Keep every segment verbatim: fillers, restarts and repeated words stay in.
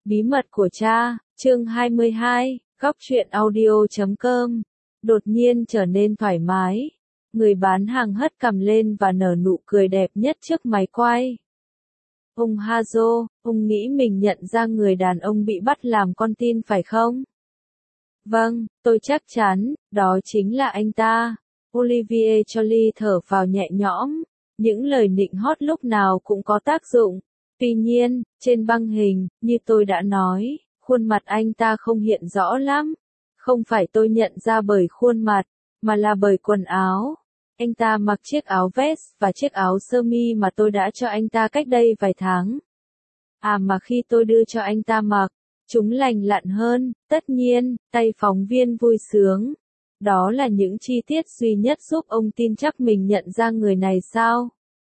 Bí mật của cha, chương hai mươi hai, góc truyện audio chấm com. Đột nhiên trở nên thoải mái. Người bán hàng hất cằm lên và nở nụ cười đẹp nhất trước máy quay. Ông Hazo, ông nghĩ mình nhận ra người đàn ông bị bắt làm con tin phải không? Vâng, tôi chắc chắn, đó chính là anh ta. Olivier Joly thở phào nhẹ nhõm. Những lời nịnh hót lúc nào cũng có tác dụng. Tuy nhiên, trên băng hình, như tôi đã nói, khuôn mặt anh ta không hiện rõ lắm. Không phải tôi nhận ra bởi khuôn mặt, mà là bởi quần áo. Anh ta mặc chiếc áo vest và chiếc áo sơ mi mà tôi đã cho anh ta cách đây vài tháng. À mà khi tôi đưa cho anh ta mặc, chúng lành lặn hơn, tất nhiên, tay phóng viên vui sướng. Đó là những chi tiết duy nhất giúp ông tin chắc mình nhận ra người này sao?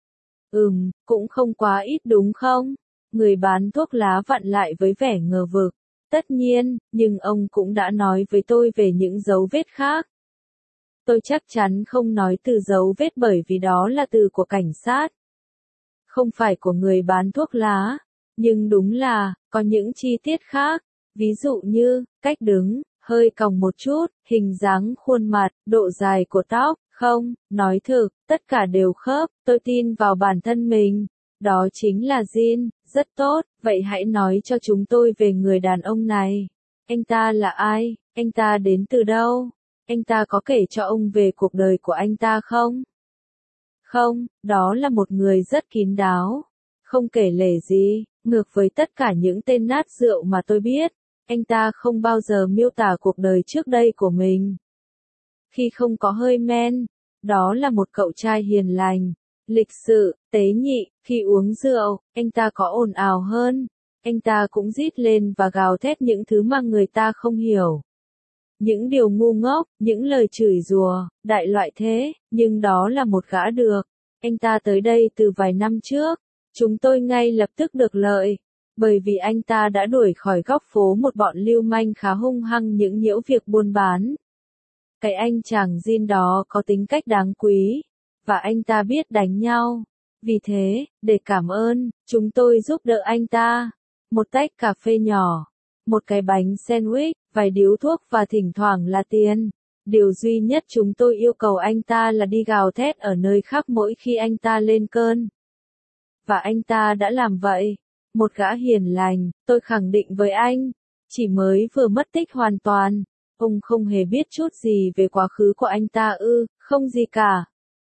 Ừm, cũng không quá ít đúng không? Người bán thuốc lá vặn lại với vẻ ngờ vực. Tất nhiên, nhưng ông cũng đã nói với tôi về những dấu vết khác. Tôi chắc chắn không nói từ dấu vết bởi vì đó là từ của cảnh sát. Không phải của người bán thuốc lá. Nhưng đúng là, có những chi tiết khác. Ví dụ như, cách đứng, hơi còng một chút, hình dáng khuôn mặt, độ dài của tóc. Không, nói thực, tất cả đều khớp, tôi tin vào bản thân mình. Đó chính là Jin, rất tốt, vậy hãy nói cho chúng tôi về người đàn ông này. Anh ta là ai? Anh ta đến từ đâu? Anh ta có kể cho ông về cuộc đời của anh ta không? Không, đó là một người rất kín đáo. Không kể lể gì, ngược với tất cả những tên nát rượu mà tôi biết. Anh ta không bao giờ miêu tả cuộc đời trước đây của mình. Khi không có hơi men, đó là một cậu trai hiền lành, lịch sự, tế nhị. Khi uống rượu, anh ta có ồn ào hơn. Anh ta cũng rít lên và gào thét những thứ mà người ta không hiểu. Những điều ngu ngốc, những lời chửi rủa, đại loại thế, nhưng đó là một gã được. Anh ta tới đây từ vài năm trước. Chúng tôi ngay lập tức được lợi. Bởi vì anh ta đã đuổi khỏi góc phố một bọn lưu manh khá hung hăng những nhiễu việc buôn bán. Cái anh chàng Jin đó có tính cách đáng quý, và anh ta biết đánh nhau. Vì thế, để cảm ơn, chúng tôi giúp đỡ anh ta. Một tách cà phê nhỏ, một cái bánh sandwich, vài điếu thuốc và thỉnh thoảng là tiền. Điều duy nhất chúng tôi yêu cầu anh ta là đi gào thét ở nơi khác mỗi khi anh ta lên cơn. Và anh ta đã làm vậy. Một gã hiền lành, tôi khẳng định với anh, chỉ mới vừa mất tích hoàn toàn. Ông không hề biết chút gì về quá khứ của anh ta ư, không gì cả.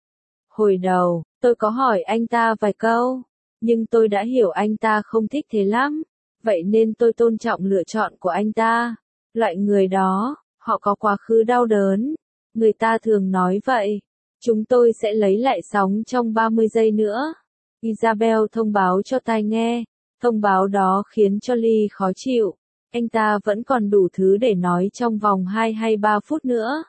Hồi đầu, tôi có hỏi anh ta vài câu, nhưng tôi đã hiểu anh ta không thích thế lắm. Vậy nên tôi tôn trọng lựa chọn của anh ta. Loại người đó, họ có quá khứ đau đớn. Người ta thường nói vậy. Chúng tôi sẽ lấy lại sóng trong ba mươi giây nữa. Isabel thông báo cho tai nghe. Thông báo đó khiến cho Lee khó chịu. Anh ta vẫn còn đủ thứ để nói trong vòng hai hay ba phút nữa.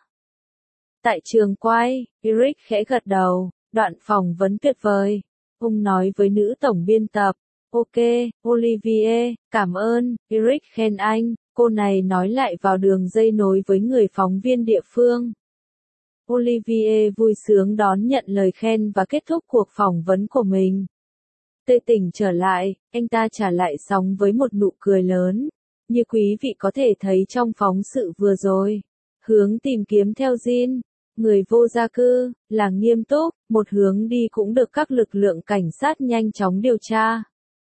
Tại trường quay, Eric khẽ gật đầu, đoạn phỏng vấn tuyệt vời. Ông nói với nữ tổng biên tập, ok, Olivier, cảm ơn, Eric khen anh, cô này nói lại vào đường dây nối với người phóng viên địa phương. Olivier vui sướng đón nhận lời khen và kết thúc cuộc phỏng vấn của mình. Tươi tỉnh trở lại, anh ta trả lại sóng với một nụ cười lớn. Như quý vị có thể thấy trong phóng sự vừa rồi, hướng tìm kiếm theo Jin, người vô gia cư, là nghiêm túc, một hướng đi cũng được các lực lượng cảnh sát nhanh chóng điều tra.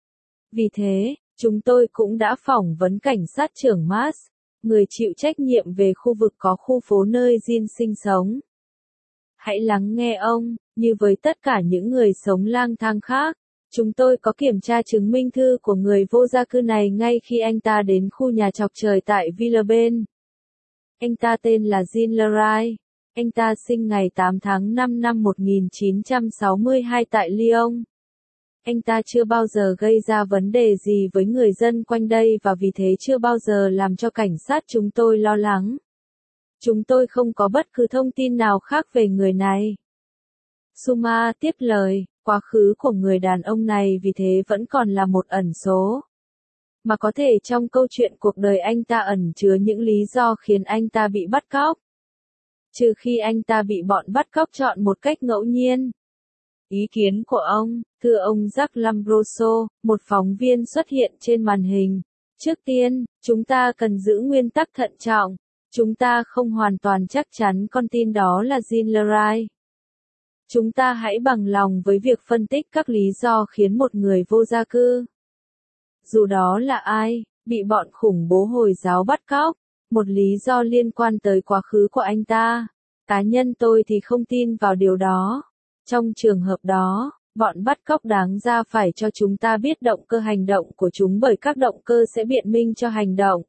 Vì thế, chúng tôi cũng đã phỏng vấn cảnh sát trưởng Mas, người chịu trách nhiệm về khu vực có khu phố nơi Jin sinh sống. Hãy lắng nghe ông, như với tất cả những người sống lang thang khác. Chúng tôi có kiểm tra chứng minh thư của người vô gia cư này ngay khi anh ta đến khu nhà chọc trời tại Villeurbanne. Anh ta tên là Jean Leray. Anh ta sinh ngày tám tháng năm năm một nghìn chín trăm sáu mươi hai tại Lyon. Anh ta chưa bao giờ gây ra vấn đề gì với người dân quanh đây và vì thế chưa bao giờ làm cho cảnh sát chúng tôi lo lắng. Chúng tôi không có bất cứ thông tin nào khác về người này. Suma tiếp lời. Quá khứ của người đàn ông này vì thế vẫn còn là một ẩn số. Mà có thể trong câu chuyện cuộc đời anh ta ẩn chứa những lý do khiến anh ta bị bắt cóc. Trừ khi anh ta bị bọn bắt cóc chọn một cách ngẫu nhiên. Ý kiến của ông, thưa ông Jacques Lambroso, một phóng viên xuất hiện trên màn hình. Trước tiên, chúng ta cần giữ nguyên tắc thận trọng. Chúng ta không hoàn toàn chắc chắn con tin đó là Jean Leray. Chúng ta hãy bằng lòng với việc phân tích các lý do khiến một người vô gia cư, dù đó là ai, bị bọn khủng bố Hồi giáo bắt cóc. Một lý do liên quan tới quá khứ của anh ta. Cá nhân tôi thì không tin vào điều đó. Trong trường hợp đó, bọn bắt cóc đáng ra phải cho chúng ta biết động cơ hành động của chúng bởi các động cơ sẽ biện minh cho hành động.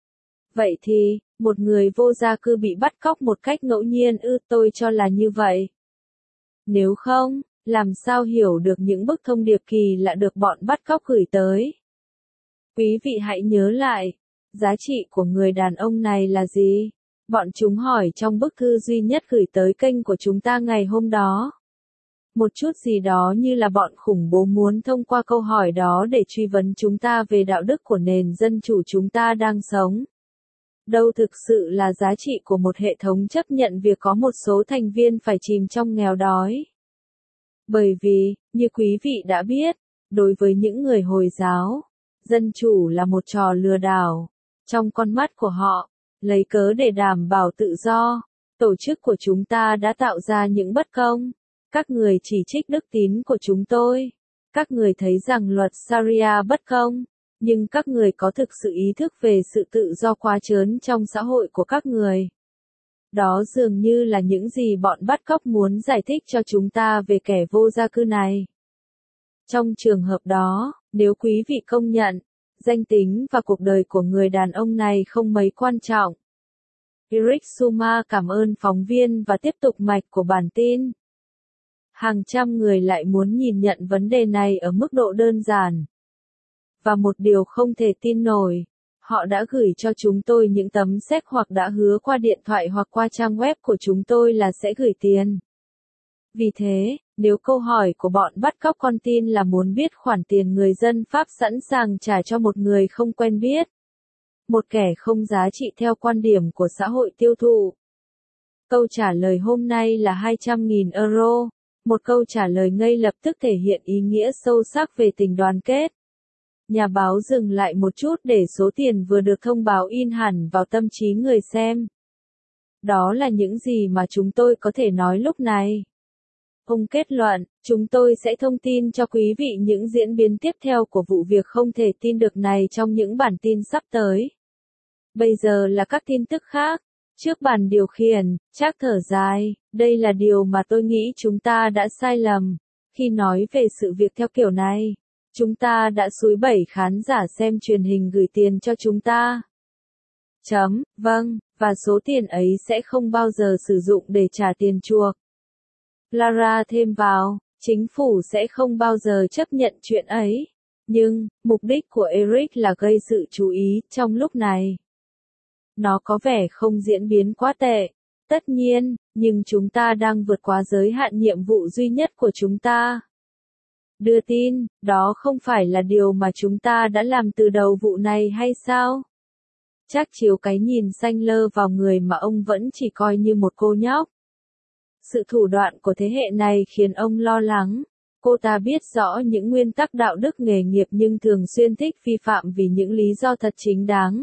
Vậy thì, một người vô gia cư bị bắt cóc một cách ngẫu nhiên ư? Tôi cho là như vậy. Nếu không, làm sao hiểu được những bức thông điệp kỳ lạ được bọn bắt cóc gửi tới? Quý vị hãy nhớ lại, giá trị của người đàn ông này là gì? Bọn chúng hỏi trong bức thư duy nhất gửi tới kênh của chúng ta ngày hôm đó. Một chút gì đó như là bọn khủng bố muốn thông qua câu hỏi đó để truy vấn chúng ta về đạo đức của nền dân chủ chúng ta đang sống. Đâu thực sự là giá trị của một hệ thống chấp nhận việc có một số thành viên phải chìm trong nghèo đói. Bởi vì, như quý vị đã biết, đối với những người Hồi giáo, dân chủ là một trò lừa đảo. Trong con mắt của họ, lấy cớ để đảm bảo tự do, tổ chức của chúng ta đã tạo ra những bất công. Các người chỉ trích đức tín của chúng tôi. Các người thấy rằng luật Sharia bất công. Nhưng các người có thực sự ý thức về sự tự do quá trớn trong xã hội của các người. Đó dường như là những gì bọn bắt cóc muốn giải thích cho chúng ta về kẻ vô gia cư này. Trong trường hợp đó, nếu quý vị công nhận, danh tính và cuộc đời của người đàn ông này không mấy quan trọng. Eric Suma cảm ơn phóng viên và tiếp tục mạch của bản tin. Hàng trăm người lại muốn nhìn nhận vấn đề này ở mức độ đơn giản. Và một điều không thể tin nổi, họ đã gửi cho chúng tôi những tấm séc hoặc đã hứa qua điện thoại hoặc qua trang web của chúng tôi là sẽ gửi tiền. Vì thế, nếu câu hỏi của bọn bắt cóc con tin là muốn biết khoản tiền người dân Pháp sẵn sàng trả cho một người không quen biết, một kẻ không giá trị theo quan điểm của xã hội tiêu thụ, câu trả lời hôm nay là hai trăm nghìn euro, một câu trả lời ngay lập tức thể hiện ý nghĩa sâu sắc về tình đoàn kết. Nhà báo dừng lại một chút để số tiền vừa được thông báo in hẳn vào tâm trí người xem. Đó là những gì mà chúng tôi có thể nói lúc này. Ông kết luận, chúng tôi sẽ thông tin cho quý vị những diễn biến tiếp theo của vụ việc không thể tin được này trong những bản tin sắp tới. Bây giờ là các tin tức khác. Trước bàn điều khiển, Trác thở dài, đây là điều mà tôi nghĩ chúng ta đã sai lầm. Khi nói về sự việc theo kiểu này, chúng ta đã xúi bẩy khán giả xem truyền hình gửi tiền cho chúng ta. Chấm, vâng, và số tiền ấy sẽ không bao giờ sử dụng để trả tiền chuộc. Lara thêm vào, chính phủ sẽ không bao giờ chấp nhận chuyện ấy. Nhưng, mục đích của Eric là gây sự chú ý trong lúc này. Nó có vẻ không diễn biến quá tệ. Tất nhiên, nhưng chúng ta đang vượt quá giới hạn nhiệm vụ duy nhất của chúng ta. Đưa tin, đó không phải là điều mà chúng ta đã làm từ đầu vụ này hay sao? Trác chiếu cái nhìn xanh lơ vào người mà ông vẫn chỉ coi như một cô nhóc. Sự thủ đoạn của thế hệ này khiến ông lo lắng. Cô ta biết rõ những nguyên tắc đạo đức nghề nghiệp nhưng thường xuyên thích vi phạm vì những lý do thật chính đáng.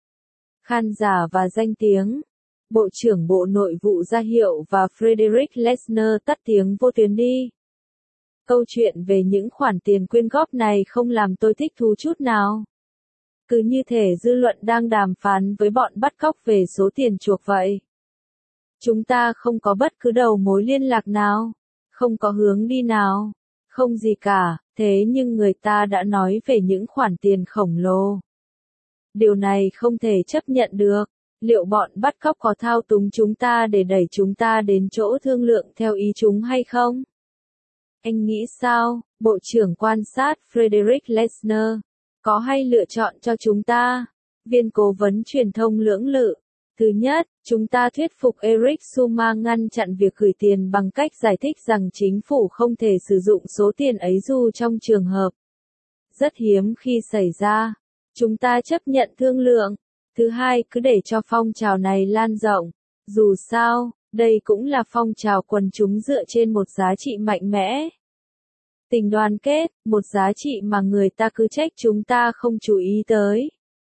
Khan giả và danh tiếng. Bộ trưởng Bộ Nội vụ ra hiệu và Frederick Lessner tắt tiếng vô tuyến đi. Câu chuyện về những khoản tiền quyên góp này không làm tôi thích thú chút nào. Cứ như thể dư luận đang đàm phán với bọn bắt cóc về số tiền chuộc vậy. Chúng ta không có bất cứ đầu mối liên lạc nào, không có hướng đi nào, không gì cả, thế nhưng người ta đã nói về những khoản tiền khổng lồ. Điều này không thể chấp nhận được. Liệu bọn bắt cóc có thao túng chúng ta để đẩy chúng ta đến chỗ thương lượng theo ý chúng hay không? Anh nghĩ sao, Bộ trưởng quan sát Frederick Lessner? Có hay lựa chọn cho chúng ta? Viên cố vấn truyền thông lưỡng lự. Thứ nhất, chúng ta thuyết phục Eric Suma ngăn chặn việc gửi tiền bằng cách giải thích rằng chính phủ không thể sử dụng số tiền ấy dù trong trường hợp rất hiếm khi xảy ra. Chúng ta chấp nhận thương lượng. Thứ hai, cứ để cho phong trào này lan rộng. Dù sao, đây cũng là phong trào quần chúng dựa trên một giá trị mạnh mẽ. Tình đoàn kết, một giá trị mà người ta cứ trách chúng ta không chú ý tới.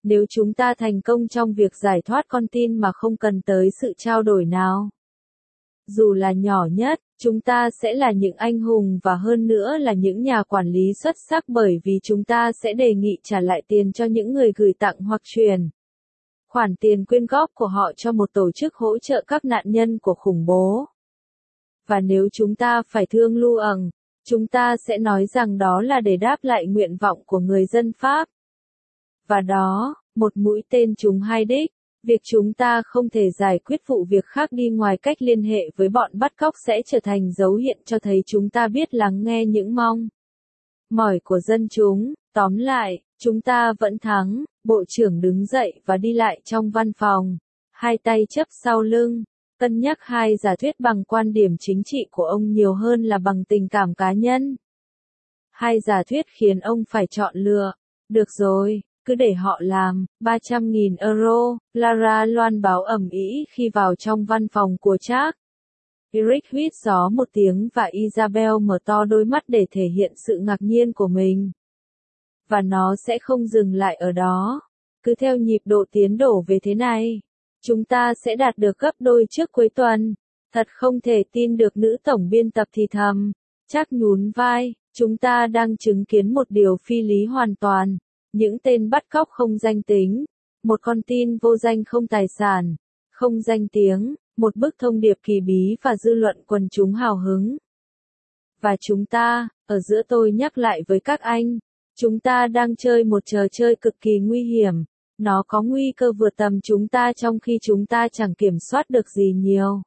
Nếu chúng ta thành công trong việc giải thoát con tin mà không cần tới sự trao đổi nào, dù là nhỏ nhất, chúng ta sẽ là những anh hùng và hơn nữa là những nhà quản lý xuất sắc bởi vì chúng ta sẽ đề nghị trả lại tiền cho những người gửi tặng hoặc chuyển khoản tiền quyên góp của họ cho một tổ chức hỗ trợ các nạn nhân của khủng bố. Và nếu chúng ta phải thương lưu ẩn, chúng ta sẽ nói rằng đó là để đáp lại nguyện vọng của người dân Pháp. Và đó, một mũi tên trúng hai đích. Việc chúng ta không thể giải quyết vụ việc khác đi ngoài cách liên hệ với bọn bắt cóc sẽ trở thành dấu hiện cho thấy chúng ta biết lắng nghe những mong mỏi của dân chúng. Tóm lại, chúng ta vẫn thắng. Bộ trưởng đứng dậy và đi lại trong văn phòng, hai tay chắp sau lưng, cân nhắc hai giả thuyết bằng quan điểm chính trị của ông nhiều hơn là bằng tình cảm cá nhân. Hai giả thuyết khiến ông phải chọn lựa. Được rồi, cứ để họ làm. ba trăm nghìn euro, Lara loan báo ầm ĩ khi vào trong văn phòng của Charles. Eric huýt gió một tiếng và Isabel mở to đôi mắt để thể hiện sự ngạc nhiên của mình. Và nó sẽ không dừng lại ở đó. Cứ theo nhịp độ tiến đổ về thế này, chúng ta sẽ đạt được gấp đôi trước cuối tuần. Thật không thể tin được, nữ tổng biên tập thì thầm. Chắc nhún vai, chúng ta đang chứng kiến một điều phi lý hoàn toàn. Những tên bắt cóc không danh tính, một con tin vô danh không tài sản, không danh tiếng, một bức thông điệp kỳ bí và dư luận quần chúng hào hứng. Và chúng ta, ở giữa tôi nhắc lại với các anh, chúng ta đang chơi một trò chơi cực kỳ nguy hiểm. Nó có nguy cơ vượt tầm chúng ta trong khi chúng ta chẳng kiểm soát được gì nhiều.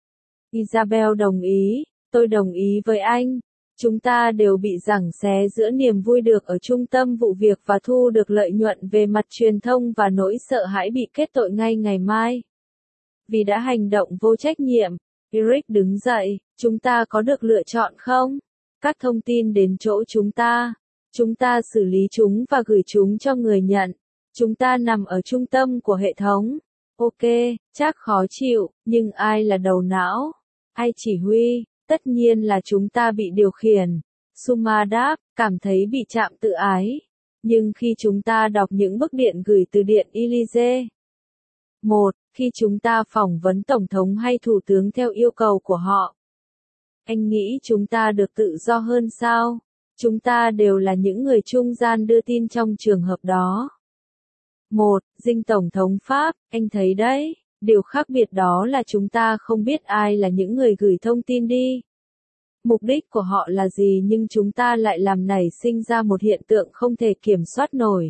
Isabel đồng ý, tôi đồng ý với anh. Chúng ta đều bị giằng xé giữa niềm vui được ở trung tâm vụ việc và thu được lợi nhuận về mặt truyền thông và nỗi sợ hãi bị kết tội ngay ngày mai. Vì đã hành động vô trách nhiệm, Eric đứng dậy, chúng ta có được lựa chọn không? Các thông tin đến chỗ chúng ta. Chúng ta xử lý chúng và gửi chúng cho người nhận. Chúng ta nằm ở trung tâm của hệ thống. Ok, chắc khó chịu, nhưng ai là đầu não? Ai chỉ huy? Tất nhiên là chúng ta bị điều khiển. Suma đáp, cảm thấy bị chạm tự ái. Nhưng khi chúng ta đọc những bức điện gửi từ Điện Élysée. một. Khi chúng ta phỏng vấn Tổng thống hay Thủ tướng theo yêu cầu của họ. Anh nghĩ chúng ta được tự do hơn sao? Chúng ta đều là những người trung gian đưa tin trong trường hợp đó. một. Dinh Tổng thống Pháp, anh thấy đấy. Điều khác biệt đó là chúng ta không biết ai là những người gửi thông tin đi. Mục đích của họ là gì nhưng chúng ta lại làm nảy sinh ra một hiện tượng không thể kiểm soát nổi.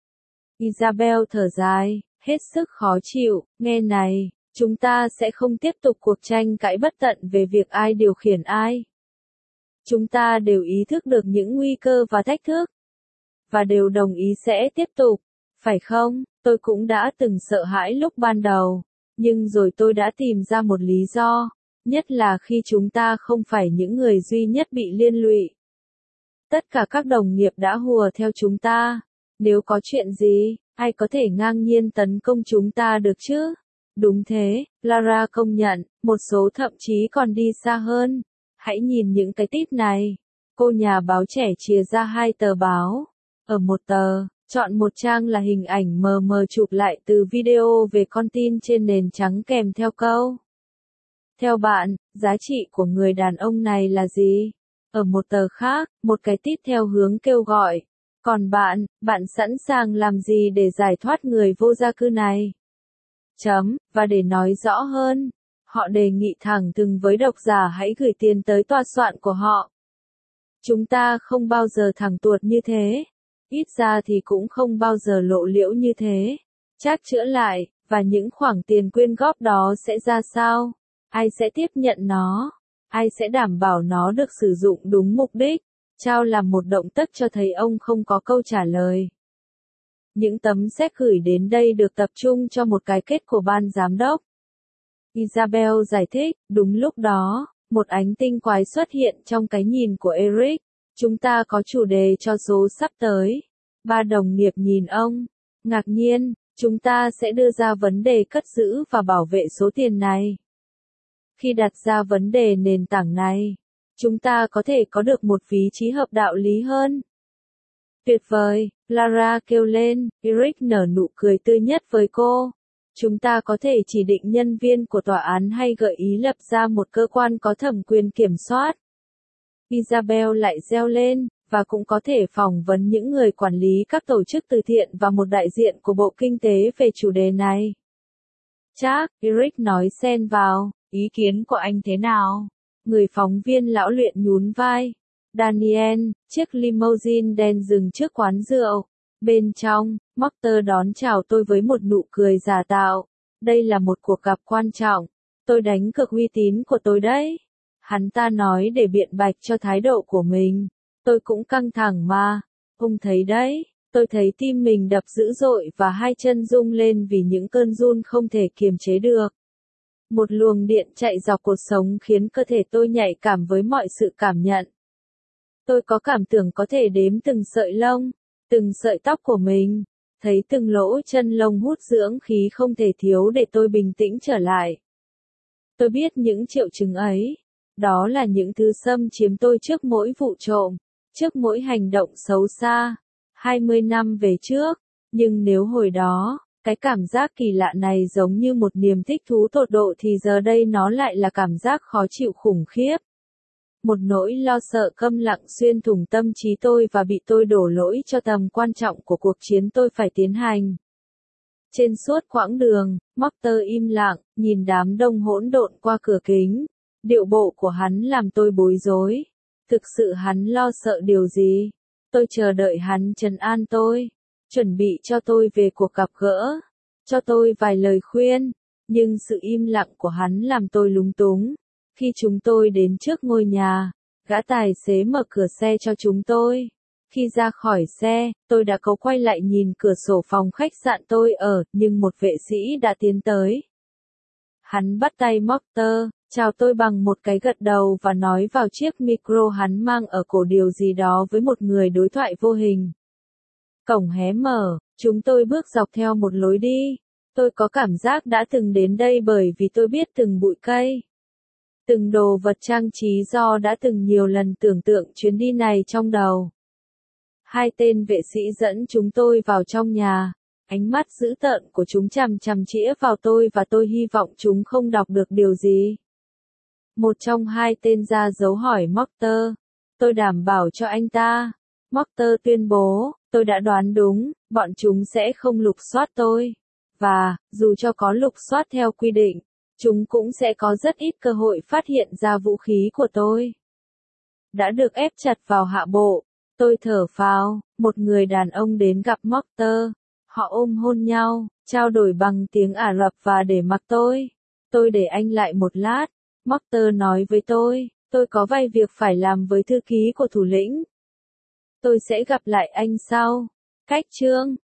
Isabel thở dài, hết sức khó chịu, nghe này, chúng ta sẽ không tiếp tục cuộc tranh cãi bất tận về việc ai điều khiển ai. Chúng ta đều ý thức được những nguy cơ và thách thức. Và đều đồng ý sẽ tiếp tục, phải không? Tôi cũng đã từng sợ hãi lúc ban đầu. Nhưng rồi tôi đã tìm ra một lý do, nhất là khi chúng ta không phải những người duy nhất bị liên lụy. Tất cả các đồng nghiệp đã hùa theo chúng ta. Nếu có chuyện gì, ai có thể ngang nhiên tấn công chúng ta được chứ? Đúng thế, Lara công nhận, một số thậm chí còn đi xa hơn. Hãy nhìn những cái tít này. Cô nhà báo trẻ chìa ra hai tờ báo. Ở một tờ, chọn một trang là hình ảnh mờ mờ chụp lại từ video về con tin trên nền trắng kèm theo câu. Theo bạn, giá trị của người đàn ông này là gì? Ở một tờ khác, một cái tít theo hướng kêu gọi. Còn bạn, bạn sẵn sàng làm gì để giải thoát người vô gia cư này? Chấm, và để nói rõ hơn, họ đề nghị thẳng thừng với độc giả hãy gửi tiền tới tòa soạn của họ. Chúng ta không bao giờ thẳng tuột như thế. Ít ra thì cũng không bao giờ lộ liễu như thế. Chắc chữa lại, và những khoản tiền quyên góp đó sẽ ra sao? Ai sẽ tiếp nhận nó? Ai sẽ đảm bảo nó được sử dụng đúng mục đích? Trao làm một động tác cho thấy ông không có câu trả lời. Những tấm séc gửi đến đây được tập trung cho một cái kết của ban giám đốc. Isabel giải thích, đúng lúc đó, một ánh tinh quái xuất hiện trong cái nhìn của Eric. Chúng ta có chủ đề cho số sắp tới. Ba đồng nghiệp nhìn ông. Ngạc nhiên, chúng ta sẽ đưa ra vấn đề cất giữ và bảo vệ số tiền này. Khi đặt ra vấn đề nền tảng này, chúng ta có thể có được một vị trí hợp đạo lý hơn. Tuyệt vời, Clara kêu lên, Eric nở nụ cười tươi nhất với cô. Chúng ta có thể chỉ định nhân viên của tòa án hay gợi ý lập ra một cơ quan có thẩm quyền kiểm soát. Isabel lại reo lên, và cũng có thể phỏng vấn những người quản lý các tổ chức từ thiện và một đại diện của Bộ Kinh tế về chủ đề này. Chắc, Eric nói xen vào, ý kiến của anh thế nào? Người phóng viên lão luyện nhún vai. Daniel, chiếc limousine đen dừng trước quán rượu. Bên trong, Martha đón chào tôi với một nụ cười giả tạo. Đây là một cuộc gặp quan trọng. Tôi đánh cược uy tín của tôi đấy. Hắn ta nói để biện bạch cho thái độ của mình. Tôi cũng căng thẳng mà. Ông thấy đấy, tôi thấy tim mình đập dữ dội và hai chân rung lên vì những cơn run không thể kiềm chế được. Một luồng điện chạy dọc cột sống khiến cơ thể tôi nhạy cảm với mọi sự cảm nhận. Tôi có cảm tưởng có thể đếm từng sợi lông, từng sợi tóc của mình, thấy từng lỗ chân lông hút dưỡng khí không thể thiếu để tôi bình tĩnh trở lại. Tôi biết những triệu chứng ấy, đó là những thứ xâm chiếm tôi trước mỗi vụ trộm, trước mỗi hành động xấu xa, hai mươi năm về trước, nhưng nếu hồi đó, cái cảm giác kỳ lạ này giống như một niềm thích thú tột độ thì giờ đây nó lại là cảm giác khó chịu khủng khiếp. Một nỗi lo sợ câm lặng xuyên thủng tâm trí tôi và bị tôi đổ lỗi cho tầm quan trọng của cuộc chiến tôi phải tiến hành. Trên suốt quãng đường, Martha im lặng, nhìn đám đông hỗn độn qua cửa kính. Điệu bộ của hắn làm tôi bối rối. Thực sự hắn lo sợ điều gì? Tôi chờ đợi hắn trấn an tôi, chuẩn bị cho tôi về cuộc gặp gỡ, cho tôi vài lời khuyên, nhưng sự im lặng của hắn làm tôi lúng túng. Khi chúng tôi đến trước ngôi nhà, gã tài xế mở cửa xe cho chúng tôi. Khi ra khỏi xe, tôi đã cố quay lại nhìn cửa sổ phòng khách sạn tôi ở, nhưng một vệ sĩ đã tiến tới. Hắn bắt tay Martha, chào tôi bằng một cái gật đầu và nói vào chiếc micro hắn mang ở cổ điều gì đó với một người đối thoại vô hình. Cổng hé mở, chúng tôi bước dọc theo một lối đi. Tôi có cảm giác đã từng đến đây bởi vì tôi biết từng bụi cây, từng đồ vật trang trí do đã từng nhiều lần tưởng tượng chuyến đi này trong đầu. Hai tên vệ sĩ dẫn chúng tôi vào trong nhà. Ánh mắt dữ tợn của chúng chằm chằm chĩa vào tôi và tôi hy vọng chúng không đọc được điều gì. Một trong hai tên ra dấu hỏi Martha. Tôi đảm bảo cho anh ta. Martha tuyên bố, tôi đã đoán đúng, bọn chúng sẽ không lục soát tôi. Và, dù cho có lục soát theo quy định, chúng cũng sẽ có rất ít cơ hội phát hiện ra vũ khí của tôi. Đã được ép chặt vào hạ bộ, tôi thở phào, một người đàn ông đến gặp Martha. Họ ôm hôn nhau, trao đổi bằng tiếng Ả Rập và để mặc tôi. Tôi để anh lại một lát. Martha nói với tôi, tôi có vài việc phải làm với thư ký của thủ lĩnh. Tôi sẽ gặp lại anh sau. Cách chương